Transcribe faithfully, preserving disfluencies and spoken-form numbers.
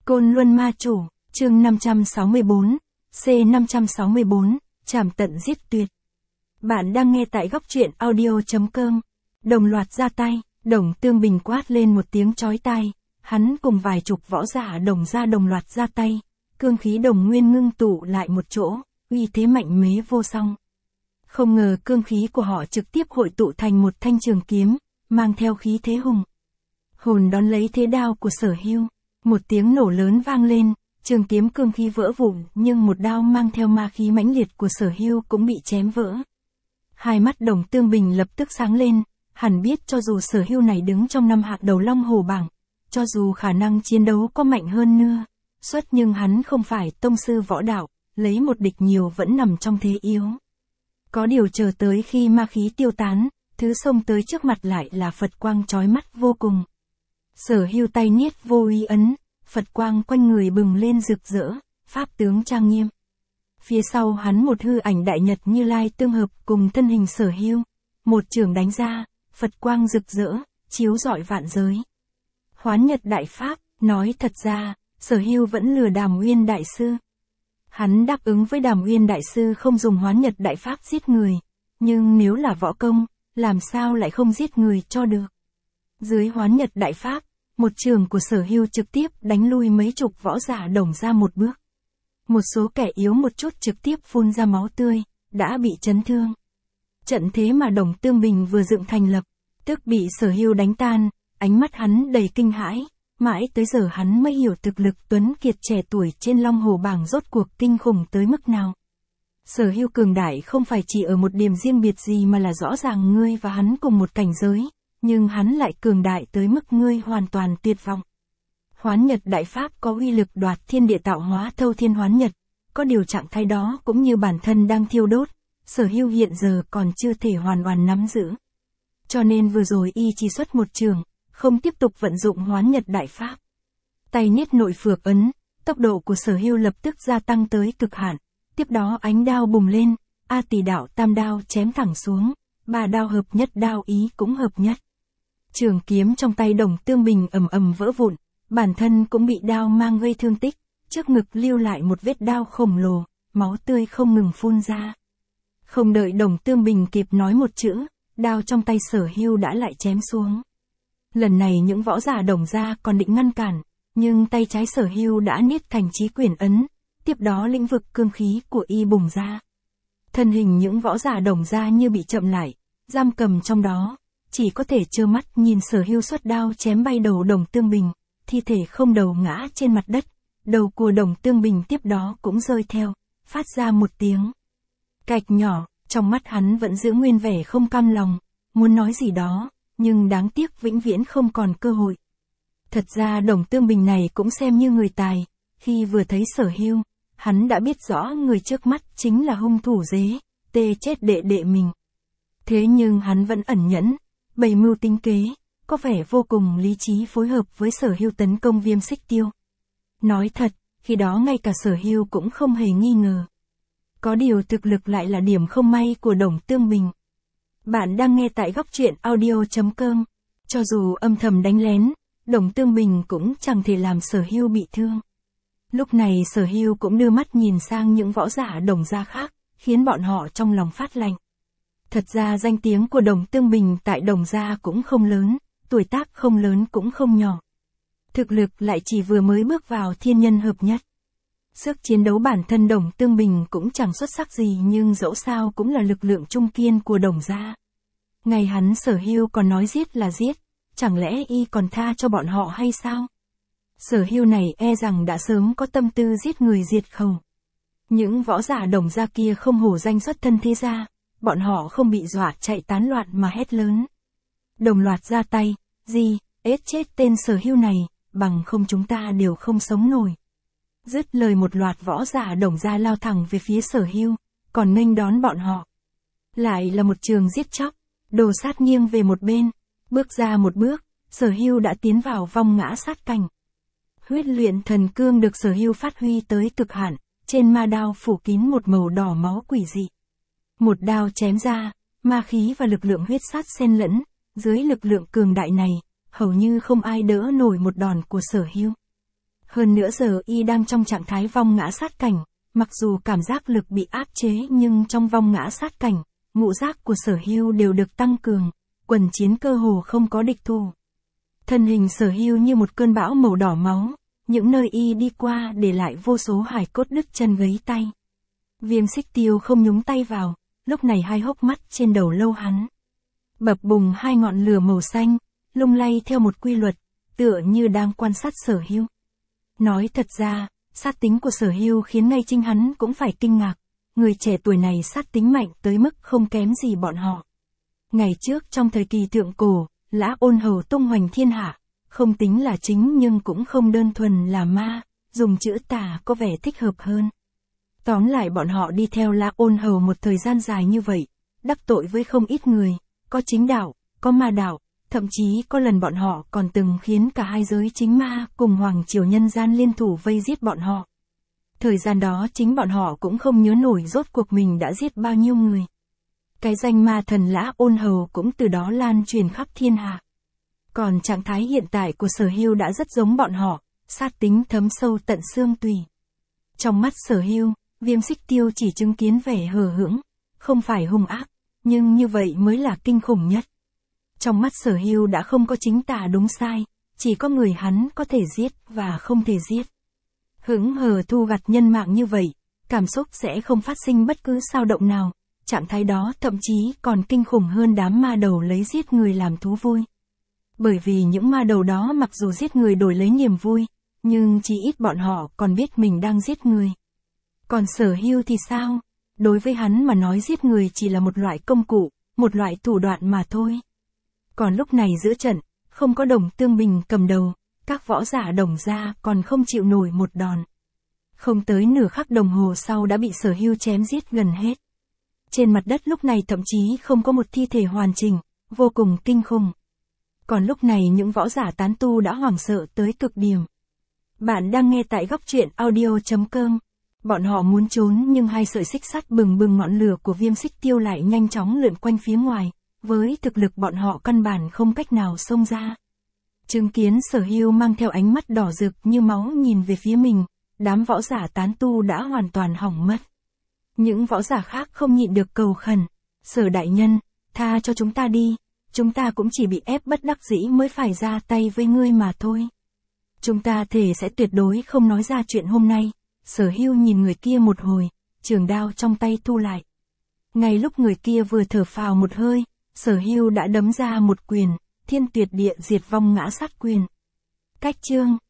Côn Luân Ma Chủ, chương năm trăm sáu mươi bốn, C năm trăm sáu mươi bốn, trảm tận giết tuyệt. Bạn đang nghe tại góc truyện audio chấm com. Đồng loạt ra tay, Đồng Tương Bình quát lên một tiếng chói tai, hắn cùng vài chục võ giả Đồng gia đồng loạt ra tay, cương khí Đồng Nguyên ngưng tụ lại một chỗ, uy thế mạnh mẽ vô song. Không ngờ cương khí của họ trực tiếp hội tụ thành một thanh trường kiếm, mang theo khí thế hùng hồn đón lấy thế đao của Sở Hưu. Một tiếng nổ lớn vang lên, trường kiếm cương khí vỡ vụn, nhưng một đao mang theo ma khí mãnh liệt của Sở Hưu cũng bị chém vỡ. Hai mắt Đồng Tương Bình lập tức sáng lên, hẳn biết cho dù Sở Hưu này đứng trong năm hạng đầu Long Hổ bảng, cho dù khả năng chiến đấu có mạnh hơn nữa, xuất nhưng hắn không phải tông sư võ đạo, lấy một địch nhiều vẫn nằm trong thế yếu. Có điều chờ tới khi ma khí tiêu tán, thứ xông tới trước mặt lại là Phật quang chói mắt vô cùng. Sở Hưu tay niết vô uy ấn, Phật quang quanh người bừng lên rực rỡ, pháp tướng trang nghiêm. Phía sau hắn một hư ảnh đại nhật Như Lai tương hợp cùng thân hình Sở Hưu, một chưởng đánh ra, Phật quang rực rỡ, chiếu rọi vạn giới. Hoán Nhật đại pháp, nói thật ra, Sở Hưu vẫn lừa Đàm Uyên đại sư. Hắn đáp ứng với Đàm Uyên đại sư không dùng Hoán Nhật đại pháp giết người, nhưng nếu là võ công, làm sao lại không giết người cho được. Dưới Hoán Nhật đại pháp, một trường của Sở Hưu trực tiếp đánh lui mấy chục võ giả Đồng ra một bước. Một số kẻ yếu một chút trực tiếp phun ra máu tươi, đã bị chấn thương. Trận thế mà Đồng Tương Bình vừa dựng thành lập, tức bị Sở Hưu đánh tan, ánh mắt hắn đầy kinh hãi, mãi tới giờ hắn mới hiểu thực lực tuấn kiệt trẻ tuổi trên Long Hổ bảng rốt cuộc kinh khủng tới mức nào. Sở Hưu cường đại không phải chỉ ở một điểm riêng biệt gì mà là rõ ràng ngươi và hắn cùng một cảnh giới, nhưng hắn lại cường đại tới mức ngươi hoàn toàn tuyệt vọng. Hoán Nhật đại pháp có uy lực đoạt thiên địa tạo hóa thâu thiên hoán nhật, có điều trạng thái đó cũng như bản thân đang thiêu đốt, Sở Hưu hiện giờ còn chưa thể hoàn toàn nắm giữ. Cho nên vừa rồi y chỉ xuất một trường, không tiếp tục vận dụng Hoán Nhật đại pháp. Tay niết nội phược ấn, tốc độ của Sở Hưu lập tức gia tăng tới cực hạn, tiếp đó ánh đao bùng lên, A Tỷ đạo tam đao chém thẳng xuống, ba đao hợp nhất đao ý cũng hợp nhất. Trường kiếm trong tay Đồng Tương Bình ầm ầm vỡ vụn, bản thân cũng bị đao mang gây thương tích, trước ngực lưu lại một vết đao khổng lồ, máu tươi không ngừng phun ra. Không đợi Đồng Tương Bình kịp nói một chữ, đao trong tay Sở Hưu đã lại chém xuống. Lần này những võ giả Đồng gia còn định ngăn cản, nhưng tay trái Sở Hưu đã niết thành chí quyển ấn, tiếp đó lĩnh vực cương khí của y bùng ra. Thân hình những võ giả Đồng gia như bị chậm lại, giam cầm trong đó, chỉ có thể trơ mắt nhìn Sở Hưu xuất đao chém bay đầu Đồng Tương Bình, thi thể không đầu ngã trên mặt đất, đầu của Đồng Tương Bình tiếp đó cũng rơi theo, phát ra một tiếng cạch nhỏ, trong mắt hắn vẫn giữ nguyên vẻ không cam lòng, muốn nói gì đó, nhưng đáng tiếc vĩnh viễn không còn cơ hội. Thật ra Đồng Tương Bình này cũng xem như người tài, khi vừa thấy Sở Hưu, hắn đã biết rõ người trước mắt chính là hung thủ dế, tê chết đệ đệ mình. Thế nhưng hắn vẫn ẩn nhẫn, bày mưu tính kế, có vẻ vô cùng lý trí phối hợp với Sở Hưu tấn công Viêm Xích Tiêu. Nói thật, khi đó ngay cả Sở Hưu cũng không hề nghi ngờ. Có điều thực lực lại là điểm không may của Đồng Tương Bình. Bạn đang nghe tại góc truyện audio chấm com. Cho dù âm thầm đánh lén, Đồng Tương Bình cũng chẳng thể làm Sở Hưu bị thương. Lúc này Sở Hưu cũng đưa mắt nhìn sang những võ giả Đồng gia khác, khiến bọn họ trong lòng phát lạnh. Thật ra danh tiếng của Đồng Tương Bình tại Đồng gia cũng không lớn, tuổi tác không lớn cũng không nhỏ. Thực lực lại chỉ vừa mới bước vào thiên nhân hợp nhất. Sức chiến đấu bản thân Đồng Tương Bình cũng chẳng xuất sắc gì nhưng dẫu sao cũng là lực lượng trung kiên của Đồng gia. Ngày hắn Sở Hưu còn nói giết là giết, chẳng lẽ y còn tha cho bọn họ hay sao? Sở Hưu này e rằng đã sớm có tâm tư giết người diệt khẩu. Những võ giả Đồng gia kia không hổ danh xuất thân thế gia, bọn họ không bị dọa chạy tán loạn mà hét lớn. Đồng loạt ra tay, gì, ết chết tên Sở Hưu này, bằng không chúng ta đều không sống nổi. Dứt lời một loạt võ giả Đồng gia lao thẳng về phía Sở Hưu, còn nghênh đón bọn họ. Lại là một trường giết chóc, đồ sát nghiêng về một bên, bước ra một bước, Sở Hưu đã tiến vào vong ngã sát cảnh. Huyết luyện thần cương được Sở Hưu phát huy tới cực hạn, trên ma đao phủ kín một màu đỏ máu quỷ dị. Một đao chém ra, ma khí và lực lượng huyết sát xen lẫn, dưới lực lượng cường đại này, hầu như không ai đỡ nổi một đòn của Sở Hưu. Hơn nữa giờ y đang trong trạng thái vong ngã sát cảnh, mặc dù cảm giác lực bị áp chế nhưng trong vong ngã sát cảnh, ngũ giác của Sở Hưu đều được tăng cường, quần chiến cơ hồ không có địch thủ. Thân hình Sở Hưu như một cơn bão màu đỏ máu, những nơi y đi qua để lại vô số hài cốt đứt chân gãy tay. Viêm Xích Tiêu không nhúng tay vào, lúc này hai hốc mắt trên đầu lâu hắn bập bùng hai ngọn lửa màu xanh, lung lay theo một quy luật, tựa như đang quan sát Sở Hưu. Nói thật ra, sát tính của Sở Hưu khiến ngay chính hắn cũng phải kinh ngạc, người trẻ tuổi này sát tính mạnh tới mức không kém gì bọn họ. Ngày trước trong thời kỳ thượng cổ, Lã Ôn Hầu tung hoành thiên hạ, không tính là chính nhưng cũng không đơn thuần là ma, dùng chữ tà có vẻ thích hợp hơn. Tóm lại bọn họ đi theo Lã Ôn Hầu một thời gian dài như vậy, đắc tội với không ít người, có chính đạo, có ma đạo, thậm chí có lần bọn họ còn từng khiến cả hai giới chính ma cùng hoàng triều nhân gian liên thủ vây giết bọn họ. Thời gian đó chính bọn họ cũng không nhớ nổi rốt cuộc mình đã giết bao nhiêu người. Cái danh ma thần Lã Ôn Hầu cũng từ đó lan truyền khắp thiên hạ. Còn trạng thái hiện tại của Sở Hưu đã rất giống bọn họ, sát tính thấm sâu tận xương tủy. Trong mắt Sở Hưu, Viêm Xích Tiêu chỉ chứng kiến vẻ hờ hững, không phải hung ác, nhưng như vậy mới là kinh khủng nhất. Trong mắt Sở Hưu đã không có chính tà đúng sai, chỉ có người hắn có thể giết và không thể giết. Hững hờ thu gặt nhân mạng như vậy, cảm xúc sẽ không phát sinh bất cứ dao động nào, trạng thái đó thậm chí còn kinh khủng hơn đám ma đầu lấy giết người làm thú vui. Bởi vì những ma đầu đó mặc dù giết người đổi lấy niềm vui, nhưng chỉ ít bọn họ còn biết mình đang giết người. Còn Sở Hưu thì sao? Đối với hắn mà nói giết người chỉ là một loại công cụ, một loại thủ đoạn mà thôi. Còn lúc này giữa trận, không có Đồng Tương Bình cầm đầu, các võ giả Đồng gia còn không chịu nổi một đòn. Không tới nửa khắc đồng hồ sau đã bị Sở Hưu chém giết gần hết. Trên mặt đất lúc này thậm chí không có một thi thể hoàn chỉnh, vô cùng kinh khủng. Còn lúc này những võ giả tán tu đã hoảng sợ tới cực điểm. Bạn đang nghe tại góc truyện audio chấm com. Bọn họ muốn trốn nhưng hai sợi xích sắt bừng bừng ngọn lửa của Viêm Xích Tiêu lại nhanh chóng lượn quanh phía ngoài, với thực lực bọn họ căn bản không cách nào xông ra. Chứng kiến Sở Hưu mang theo ánh mắt đỏ rực như máu nhìn về phía mình, đám võ giả tán tu đã hoàn toàn hỏng mất. Những võ giả khác không nhịn được cầu khẩn, Sở đại nhân, tha cho chúng ta đi, chúng ta cũng chỉ bị ép bất đắc dĩ mới phải ra tay với ngươi mà thôi. Chúng ta thề sẽ tuyệt đối không nói ra chuyện hôm nay. Sở Hưu nhìn người kia một hồi, trường đao trong tay thu lại. Ngay lúc người kia vừa thở phào một hơi, Sở Hưu đã đấm ra một quyền, Thiên Tuyệt Địa Diệt Vong Ngã Sát Quyền. Cách chương